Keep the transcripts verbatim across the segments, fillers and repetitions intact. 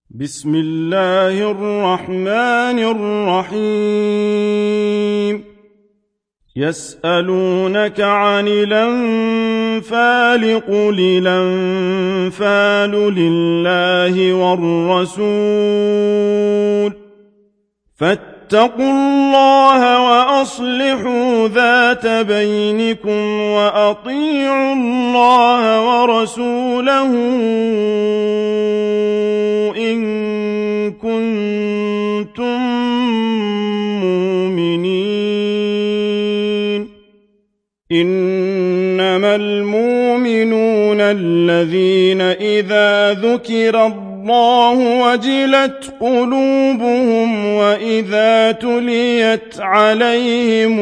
بسم الله الرحمن الرحيم يسألونك عن الأنفال قل الأنفال لله والرسول فاتقوا الله وأصلحوا ذات بينكم وأطيعوا الله ورسوله إن كنتم مؤمنين إنما المؤمنون الذين إذا ذكر الله وجلت قلوبهم وإذا تليت عليهم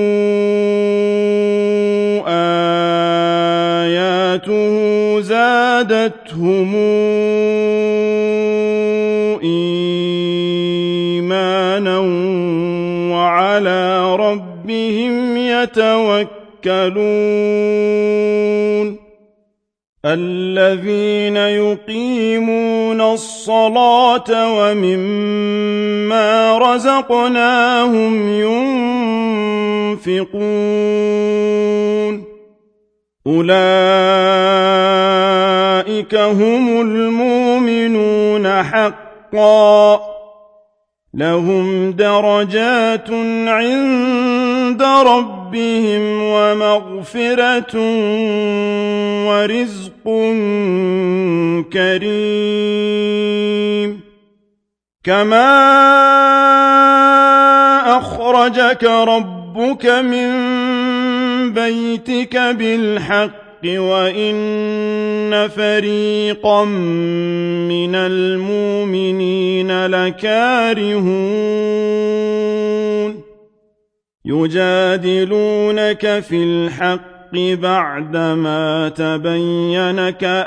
آياته زادتهم إيمانا وعلى ربهم يتوكلون الذين يقيمون الصلاة ومما رزقناهم ينفقون أولئك هم المؤمنون حقا لهم درجات عند ربهم ومغفرة ورزق كريم كما أخرجك ربك من بيتك بالحق وإن فريقا من المؤمنين لكارهون يجادلونك في الحق بعدما تبين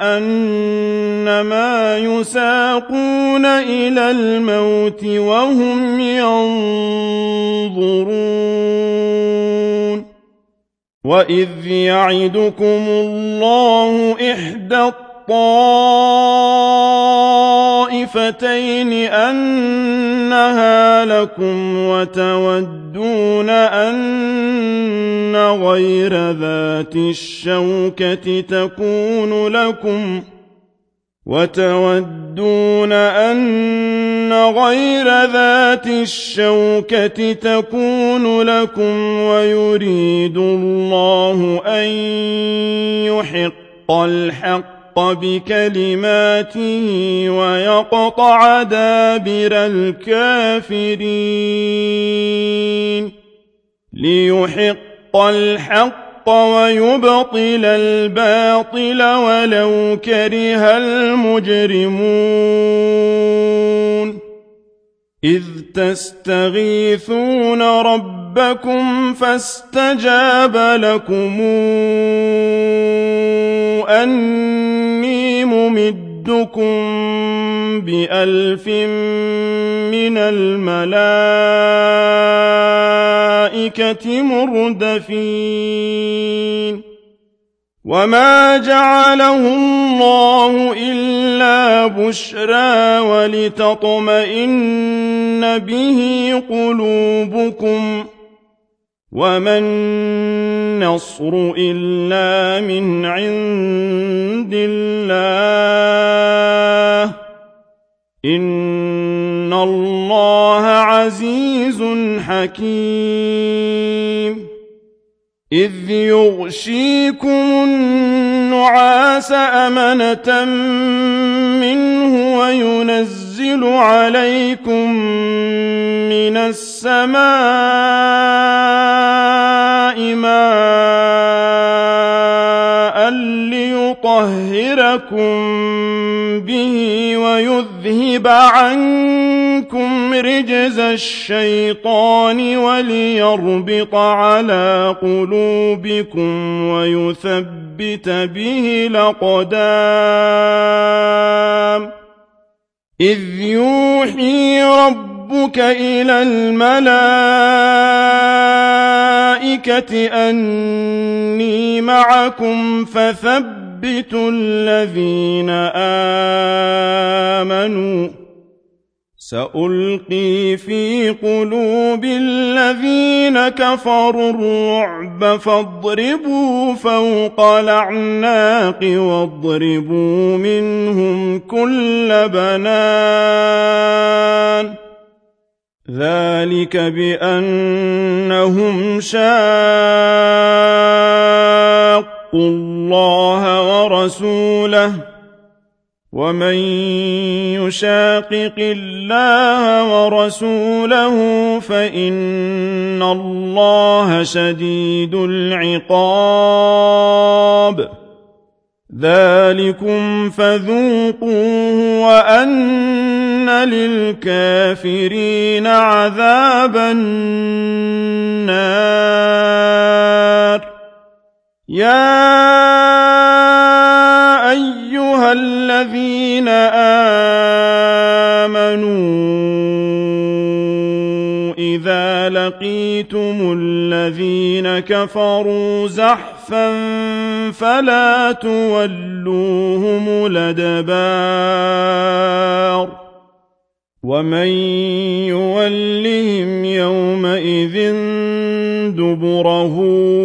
كأنما يساقون إلى الموت وهم ينظرون وإذ يعدكم الله إحدى الطائفتين أنها لكم وتودون أن غير ذات الشوكة تكون لكم وتودون أن غير ذات الشوكة تكون لكم ويريد الله أن يحق الحق بكلماته ويقطع دابر الكافرين ليحق الحق ويبطل الباطل ولو كره المجرمون إذ تستغيثون ربكم فاستجاب لكم أني ممدكم بألف من الملائكة مردفين وما جعله الله إلا بشرى ولتطمئن به قلوبكم وما النصر إلا من عند الله إن الله عزيز حكيم إذ يغشيكم النعاس أمنة منه وينزل عليكم من السماء ماء ليطهركم به ويذهب عنكم رجز الشيطان وليربط على قلوبكم ويثبت به الأقدام إذ يوحي ربك إلى الملائكة أني معكم فثبتوا الذين آمنوا سألقي في قلوب الذين كفروا الرعب فاضربوا فوق الأعناق واضربوا منهم كل بنان ذلك بأنهم شاقوا الله ورسوله ومن يشاقق الله ورسوله فإن الله شديد العقاب ذلكم فذوقوه وأن للكافرين عذاب النار يا أيها الذين آمنوا إذا لقيتم الذين كفروا زحفا فلا تولوهم الأدبار ومن يولهم يومئذ دبره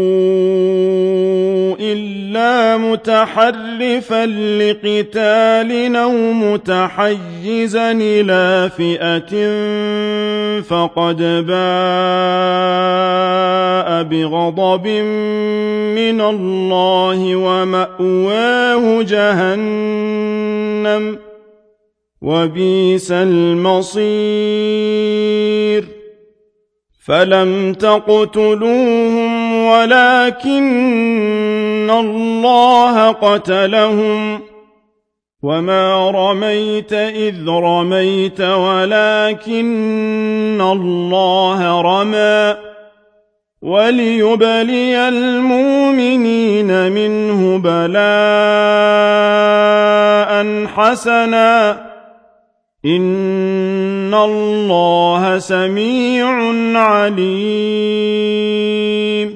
إلا متحرفا لقتال أو متحيزا إلى فئة فقد باء بغضب من الله ومأواه جهنم وبئس المصير فلم تقتلوهم ولكن الله قتلهم وما رميت إذ رميت ولكن الله رمى وليبلي المؤمنين منه بلاء حسنا إن الله سميع عليم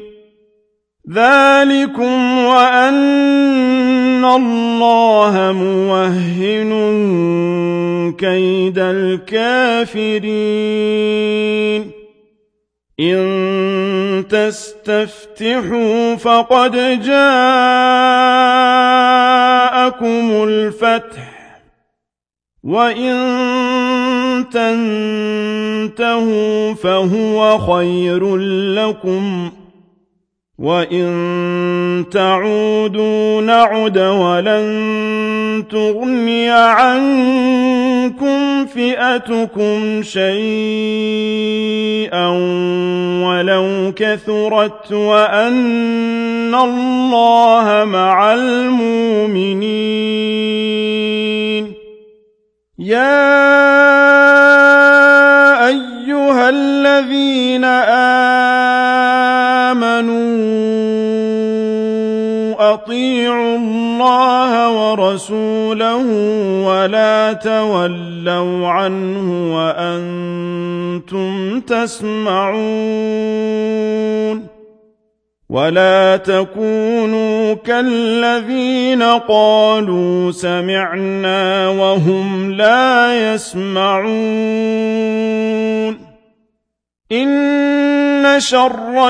ذلكم وأن الله موهن كيد الكافرين إن تستفتحوا فقد جاءكم الفتح وإن تنتهوا فهو خير لكم وإن تعودوا نعد ولن تغني عنكم فئتكم شيئا ولو كثرت وأن الله مع المؤمنين يا أيها الذين آمنوا أطيعوا الله ورسوله ولا تولوا عنه وأنتم تسمعون ولا تكونوا كالذين قالوا سمعنا وهم لا يسمعون إن شر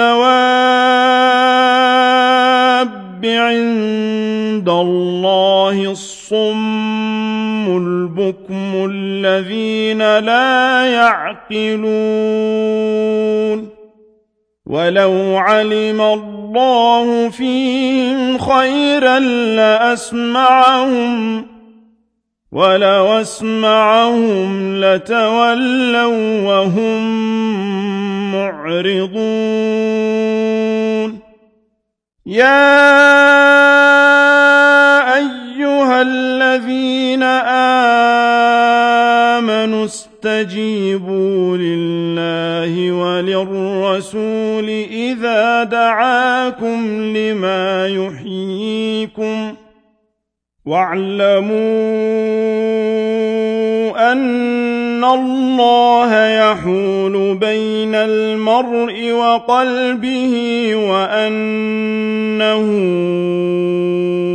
الدواب عند الله الصم البكم الذين لا يعقلون ولو علم الله فيهم خيرا لأسمعهم ولو أسمعهم لتولوا وهم معرضون يا أيها الذين آمنوا استجيبوا لله وللرسول إذا دعاكم لما يحييكم واعلموا أن الله يحول بين المرء وقلبه وأنه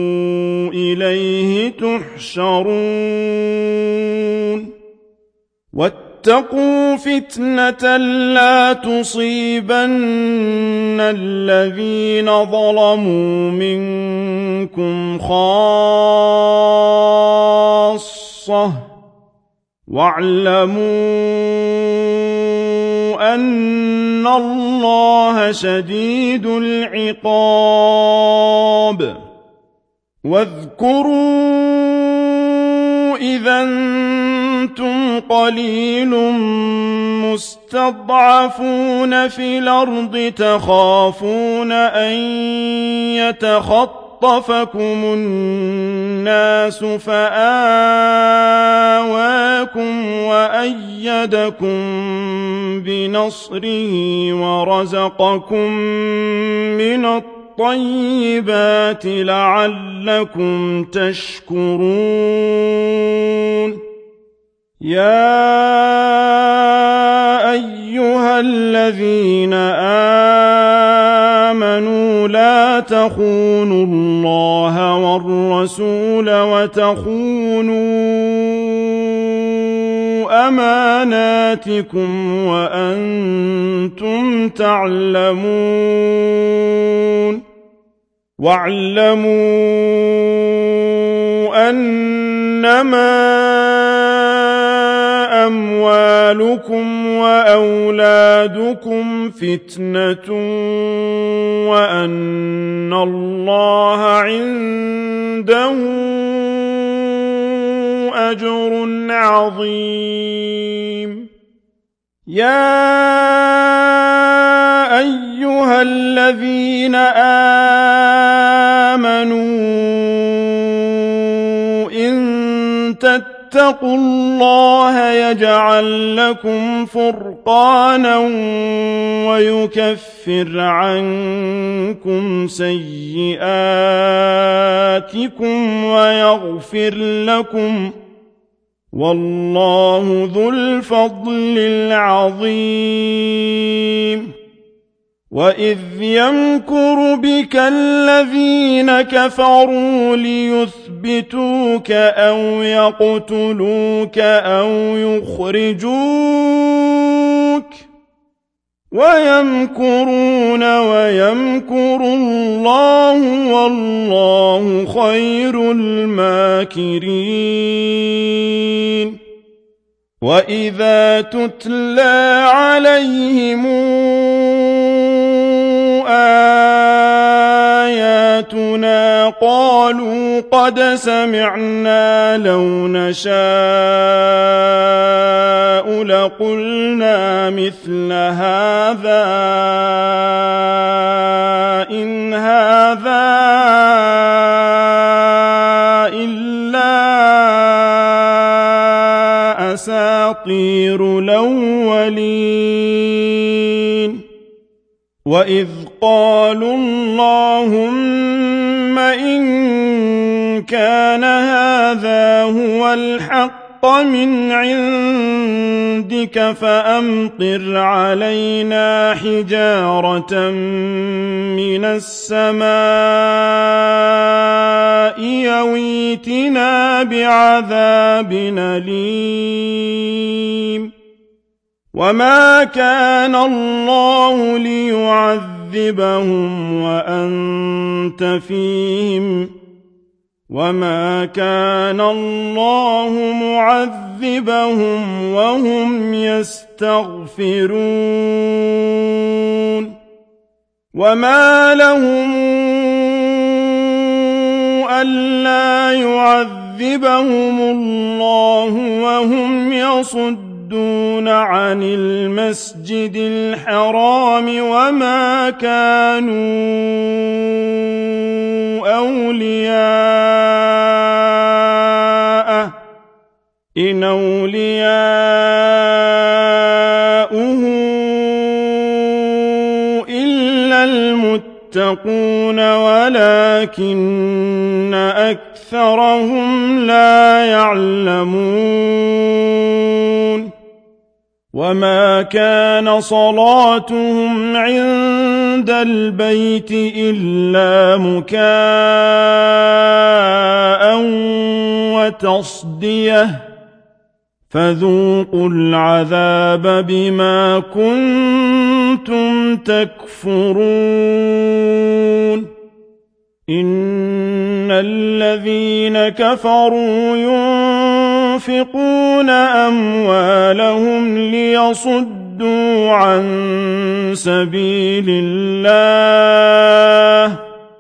إليه تحشرون واتقوا فتنة لا تصيبن الذين ظلموا منكم خاصة واعلموا أن الله شديد العقاب واذكروا إذا أنتم قليل مستضعفون في الأرض تخافون أن يتخطفكم الناس فآواكم وأيدكم بنصره ورزقكم من الطيبات لعلكم تشكرون يا أيها الذين آمنوا لا تخونوا الله والرسول وتخونوا أماناتكم وأنتم تعلمون واعلموا أنما أموالكم وأولادكم فتنة وأن الله عنده أجر عظيم يا أيها الذين آمنوا إن اتقوا الله يجعل لكم فرقانا ويكفر عنكم سيئاتكم ويغفر لكم والله ذو الفضل العظيم وإذ يمكر بك الذين كفروا ليثبتوك أو يقتلوك أو يخرجوك ويمكرون ويمكر الله والله خير الماكرين وإذا تتلى عليهم آياتنا قالوا قد سمعنا لو نشاء لقلنا مثل هذا إن هذا إلا أساطير الأولين وإذ قالوا اللهم إن كان هذا هو الحق من عندك فأمطر علينا حجارة من السماء يويتنا بعذاب أليم وما كان الله ليعذبهم وأنت فيهم وما كان الله معذبهم وهم يستغفرون وما لهم ألا يعذبهم الله وهم يصدون عن المسجد الحرام وما كانوا أولياءه إن أولياؤه إلا المتقون ولكن أكثرهم لا يعلمون وما كان صلاتهم عند البيت إلا مكاء وتصديه فذوقوا العذاب بما كنتم تكفرون إن الذين كفروا ينفقون أموالهم ليصدوا عن سبيل الله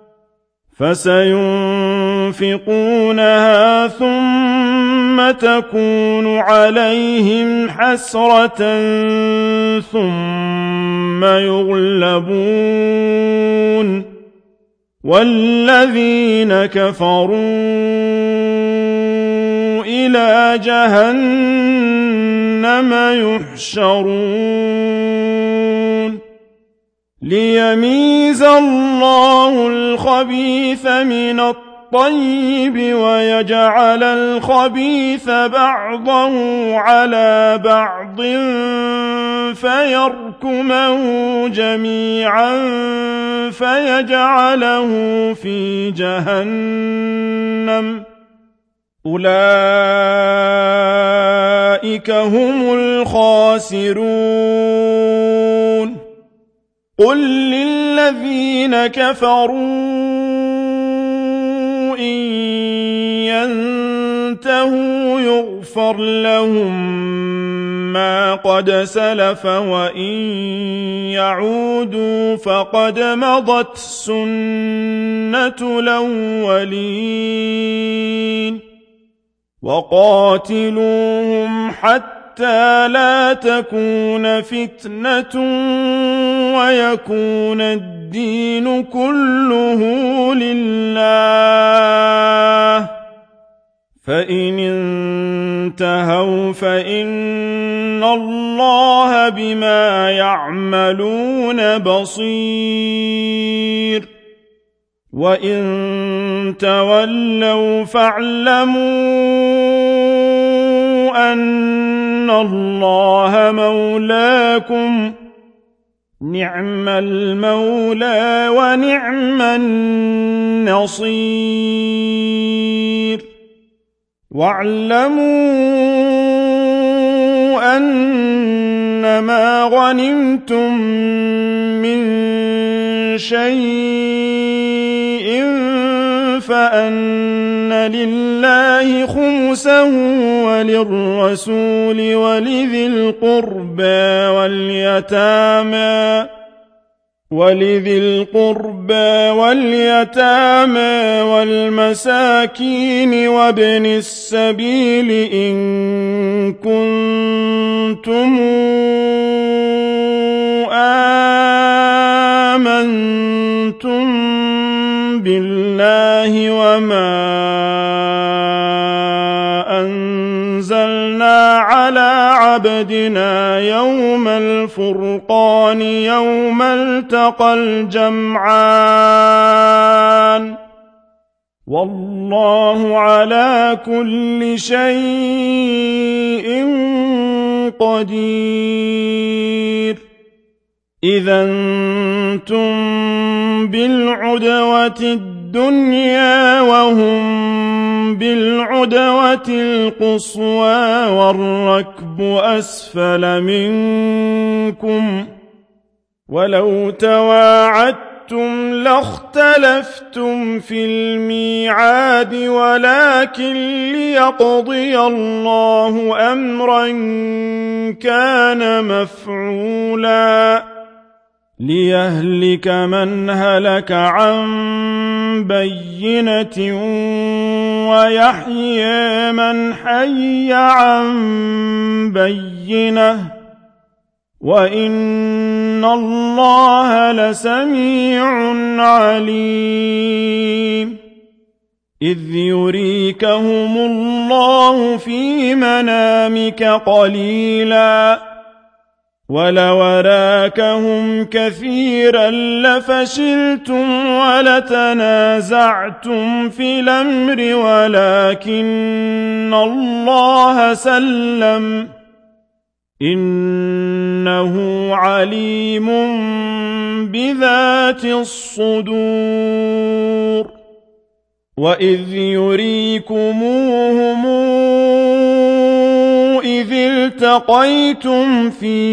فسينفقونها ثم تكون عليهم حسرة ثم يغلبون والذين كفروا إلى جهنم يحشرون ليميز الله الخبيث من الطيب ويجعل الخبيث بعضه على بعض فيركمه جميعا فيجعله في جهنم أولئك هم الخاسرون قل للذين كفروا إن ينتهوا يغفر لهم ما قد سلف وإن يعودوا فقد مضت سنة الأولين وقاتلوهم حتى لا تكون فتنة ويكون الدين كله لله فإن انتهوا فإن الله بما يعملون بصير وإن تولوا فاعلموا أن الله مولاكم نعم المولى ونعم النصير واعلموا أنما غنمتم من شيء فأن لله خمسه وللرسول ولذي القربى واليتامى ولذي القربى واليتامى والمساكين وابن السبيل إن كنتم آمنتم بالله وما أنزلنا على عبدنا يوم الفرقان يوم التقى الجمعان والله على كل شيء قدير إذا أنتم بالعدوة الدنيا وهم بالعدوة القصوى والركب أسفل منكم ولو تواعدتم لاختلفتم في الميعاد ولكن ليقضي الله أمرا كان مفعولا ليهلك من هلك عن بينة ويحيى من حي عن بينة وإن الله لسميع عليم إذ يريكهم الله في منامك قليلاً ولو أراكهم كثيرا لفشلتم ولتنازعتم في الأمر ولكن الله سلم إنه عليم بذات الصدور وإذ يريكموهم إذ التقيتم في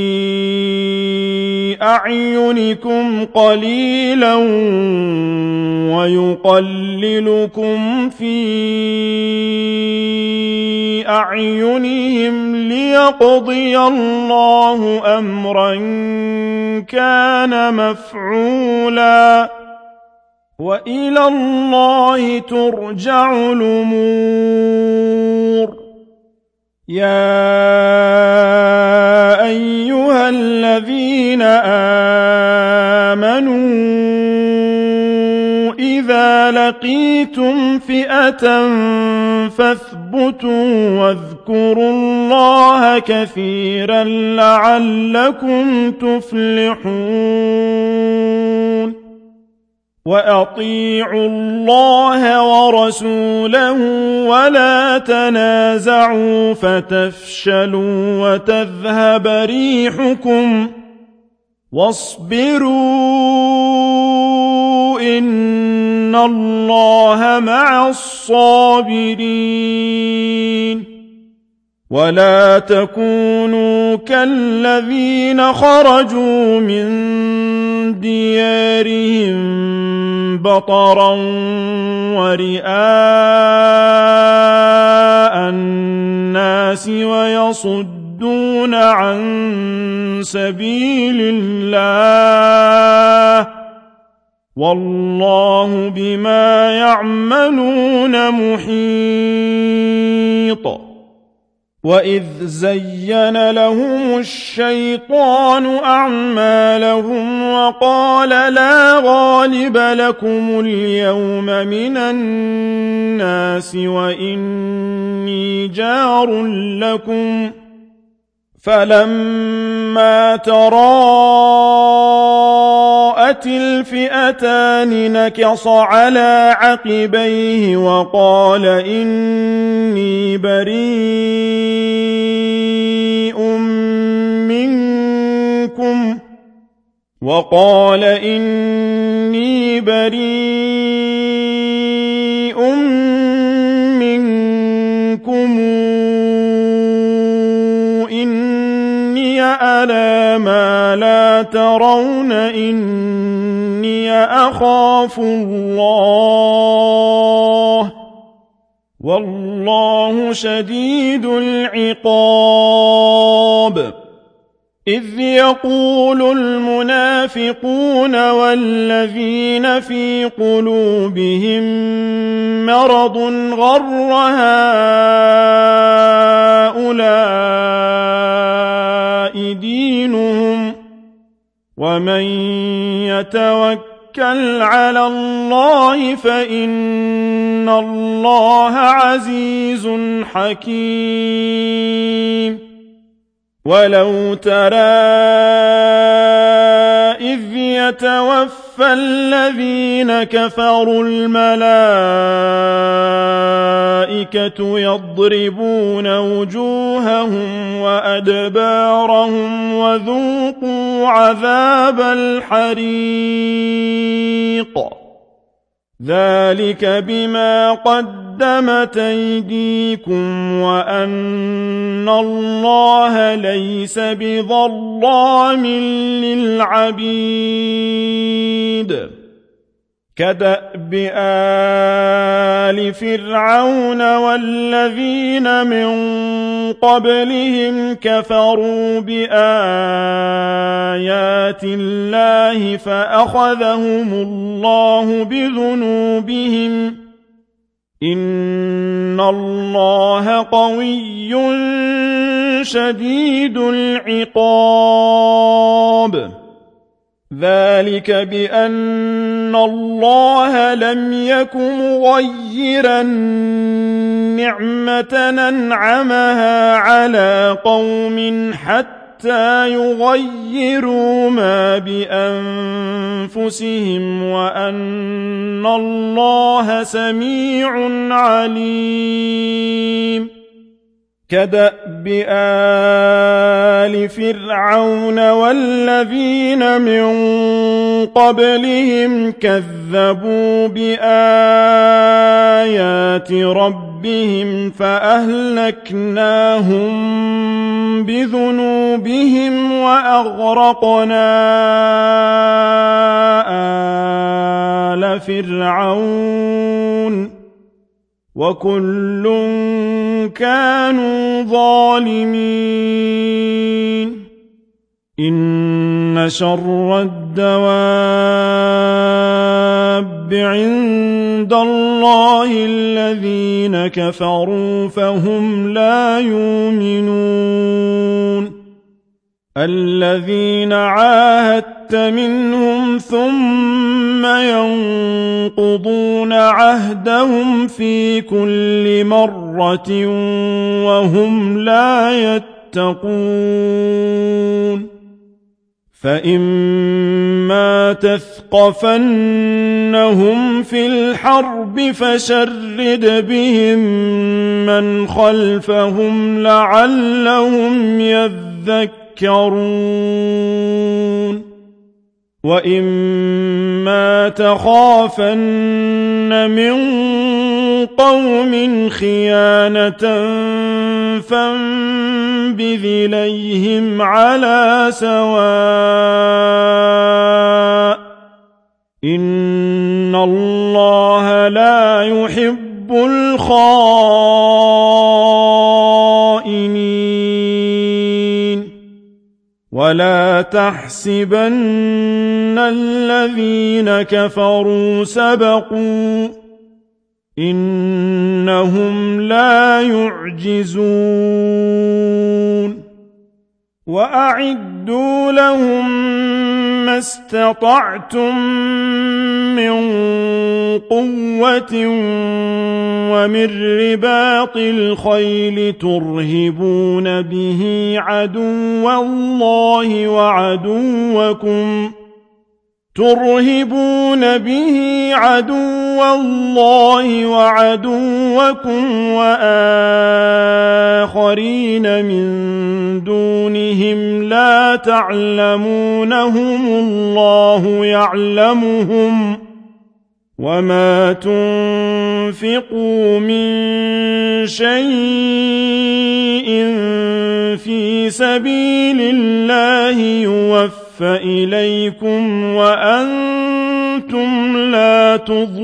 أعينكم قليلا ويقللكم في أعينهم ليقضي الله أمرا كان مفعولا وإلى الله ترجع الأمور. يا أيها الذين آمنوا إذا لقيتم فئة فاثبتوا واذكروا الله كثيرا لعلكم تفلحون. وأطيعوا الله ورسوله ولا تنازعوا فتفشلوا وتذهب ريحكم واصبروا إن الله مع الصابرين. ولا تكونوا كالذين خرجوا من ديارهم بطرا ورئاء الناس ويصدون عن سبيل الله والله بما يعملون محيط. وإذ زين لهم الشيطان أعمالهم وقال لا غالب لكم اليوم من الناس وإني جار لكم فلما تراءت الفئتان نكص على عقبيه وقال إني بريء منكم وقال إني بريء منكم ألا ما لا ترون إني أخاف الله والله شديد العقاب. إذ يقول المنافقون والذين في قلوبهم مرض غر هؤلاء دينهم ومن يتوكل على الله فإن الله عزيز حكيم. ولو ترى إذ يتوفى الذين كفروا الملائكة يضربون وجوههم وأدبارهم وذوقوا عذاب الحريق ذلك بما قدمت أيديكم وأن الله ليس بظلام للعبيد. كدأب آل فرعون والذين من قبلهم كفروا بآيات الله فأخذهم الله بذنوبهم إن الله قوي شديد العقاب. ذلك بأن الله لم يك مغيرا نعمة أنعمها على قوم حتى يغيروا ما بأنفسهم وأن الله سميع عليم. كدأب آل فرعون والذين من قبلهم كذبوا بآيات ربهم ربهم فأهلكناهم بذنوبهم وأغرقنا آل فرعون وكل كانوا ظالمين إن شر الدواب عند الله الذين كفروا فهم لا يؤمنون الذين عاهدت منهم ثم ينقضون عهدهم في كل مرة وهم لا يتقون فإما تثقفنهم في الحرب فشرد بهم من خلفهم لعلهم يذكرون وإما تخافن من قوم خيانة فانبذ إليهم على سواء إن الله لا يحب الخائنين ولا تحسبن الذين كفروا سبقوا إنهم لا يعجزون وأعدوا لهم ما استطعتم من قوة ومن رباط الخيل ترهبون به عدو الله وعدوكم ترهبون به عدو الله وعدوكم وآخرين من دونهم لا تعلمونهم الله يعلمهم وما تنفقوا من شيء في سبيل الله يوفى إليكم وأنتم لا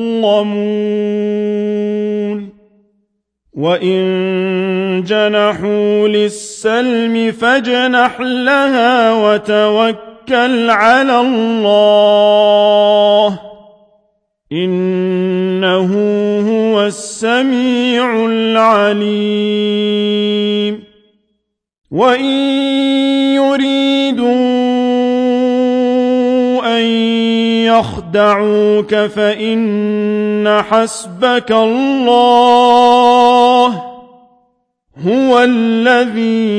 تظلمون وإن جنحوا للسلم فاجنح لها وتوكل على الله إنه هو السميع العليم وإن يريدوا أن يخدعوك فإن حسبك الله هو الذي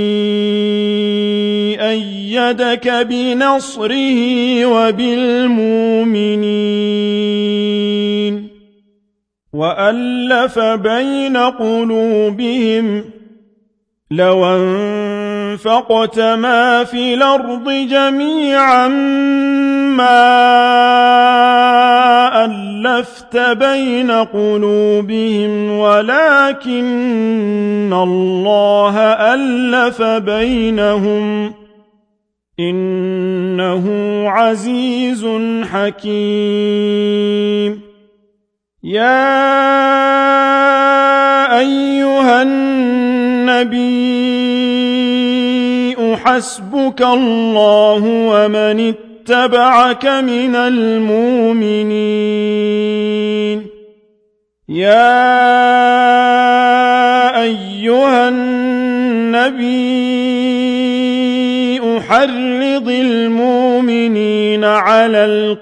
أيدك بنصره وبالمؤمنين وألف بين قلوبهم لو أنفقت ما في الأرض جميعا ما ألفت بين قلوبهم ولكن الله ألف بينهم إنه عزيز حكيم يا أيها النبي حسبك الله ومن اتبعك من المؤمنين يا أيها النبي حرض المؤمنين على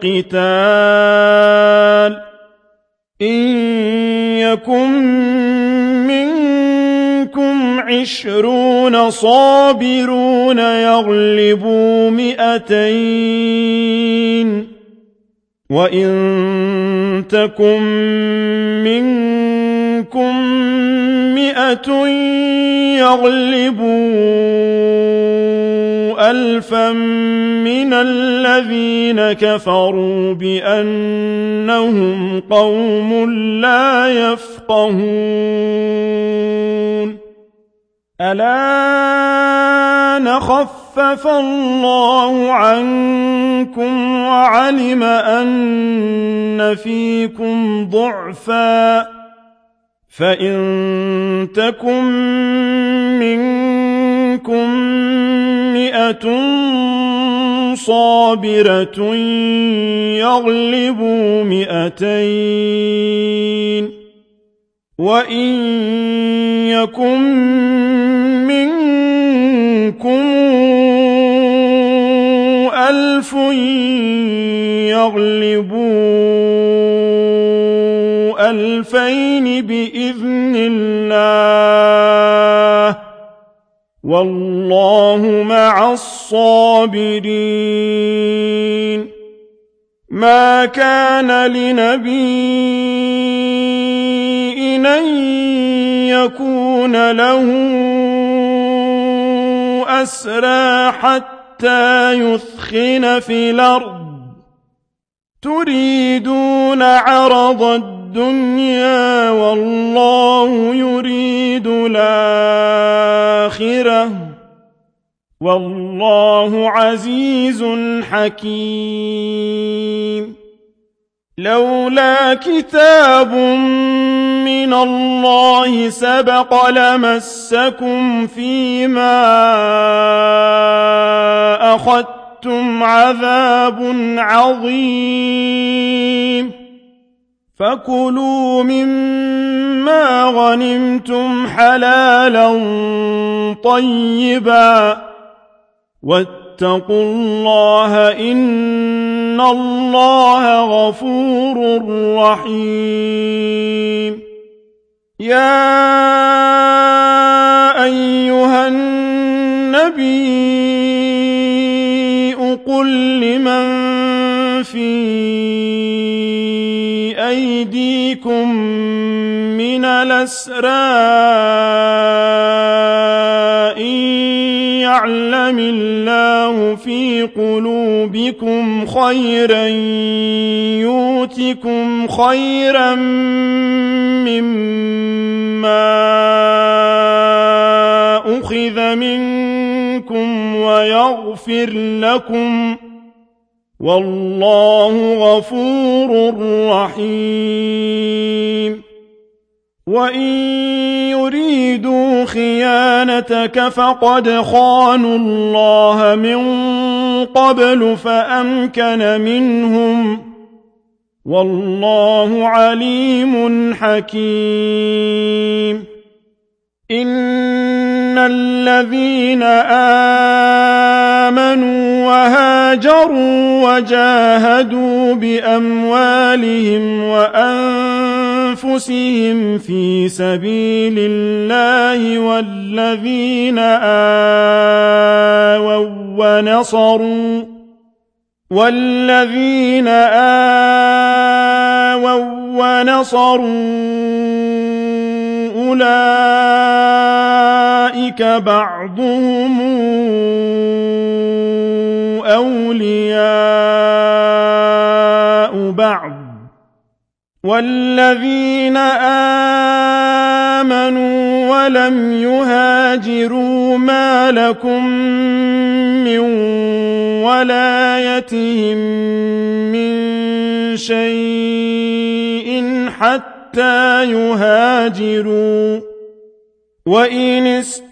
القتال إن يكن منكم عشرون صابرون يغلبوا مئتين وإن تكن منكم منكم مئة يغلبوا ألفا من الذين كفروا بأنهم قوم لا يفقهون الآن خفف الله عنكم وعلم أن فيكم ضعفا فإن تكن منكم مئة صابرة يغلبوا مئتين وإن يكن منكم ألف يغلبوا ألفين بإذن الله والله مع الصابرين ما كان لنبي أن يكون له أسرى حتى يثخن في الأرض تريدون عرض الدنيا والله يريد الآخرة والله عزيز حكيم لولا كتاب من الله سبق لمسكم فيما أخذتم عذاب عظيم فكلوا مما غنمتم حلالا طيبا واتقوا الله إن الله غفور رحيم يا أيها النبي قل لمن في أيديكم من الأسرى إن يعلم الله في قلوبكم خيرا يؤتكم خيرا مما أخذ منكم ويغفر لكم والله غفور رحيم وإن يريدوا خيانتك فقد خانوا الله من قبل فأمكن منهم والله عليم حكيم إن الذين آمنوا وهاجروا وجاهدوا بأموالهم وأنفسهم في سبيل الله والذين آووا ونصروا والذين آووا ونصروا أولئك بعضهم أولياء بعض والذين آمنوا ولم يهاجروا ما لكم من ولايتهم من شيء حتى يهاجروا وإن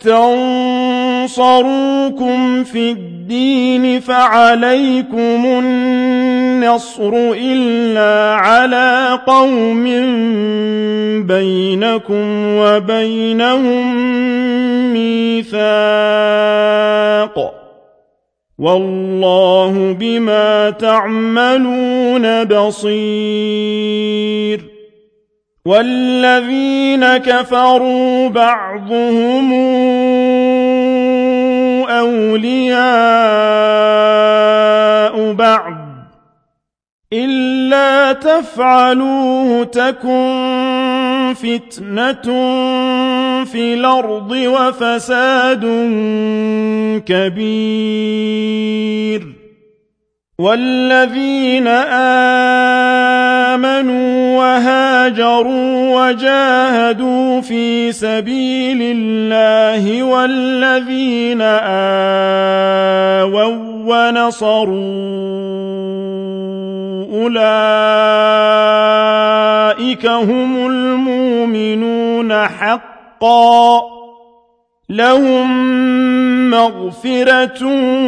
استنصروكم في الدين فعليكم النصر إلا على قوم بينكم وبينهم ميثاق والله بما تعملون بصير والذين كفروا بعضهم أولياء بعض إلا تفعلوه تكن فتنة في الأرض وفساد كبير والذين آمنوا وهاجروا وجاهدوا في سبيل الله والذين آووا ونصروا أولئك هم المؤمنون حقا لهم مغفرة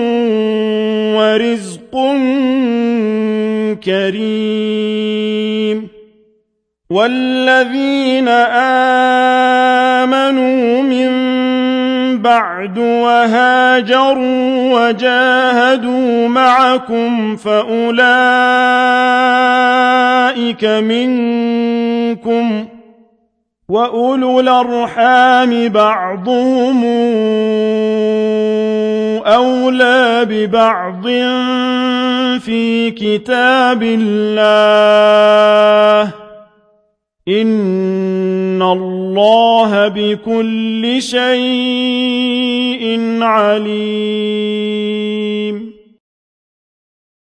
ورزق كريم والذين آمنوا من بعد وهاجروا وجاهدوا معكم فأولئك منكم وأولو الأرحام بعضهم أولى ببعض في كتاب الله إن الله بكل شيء عليم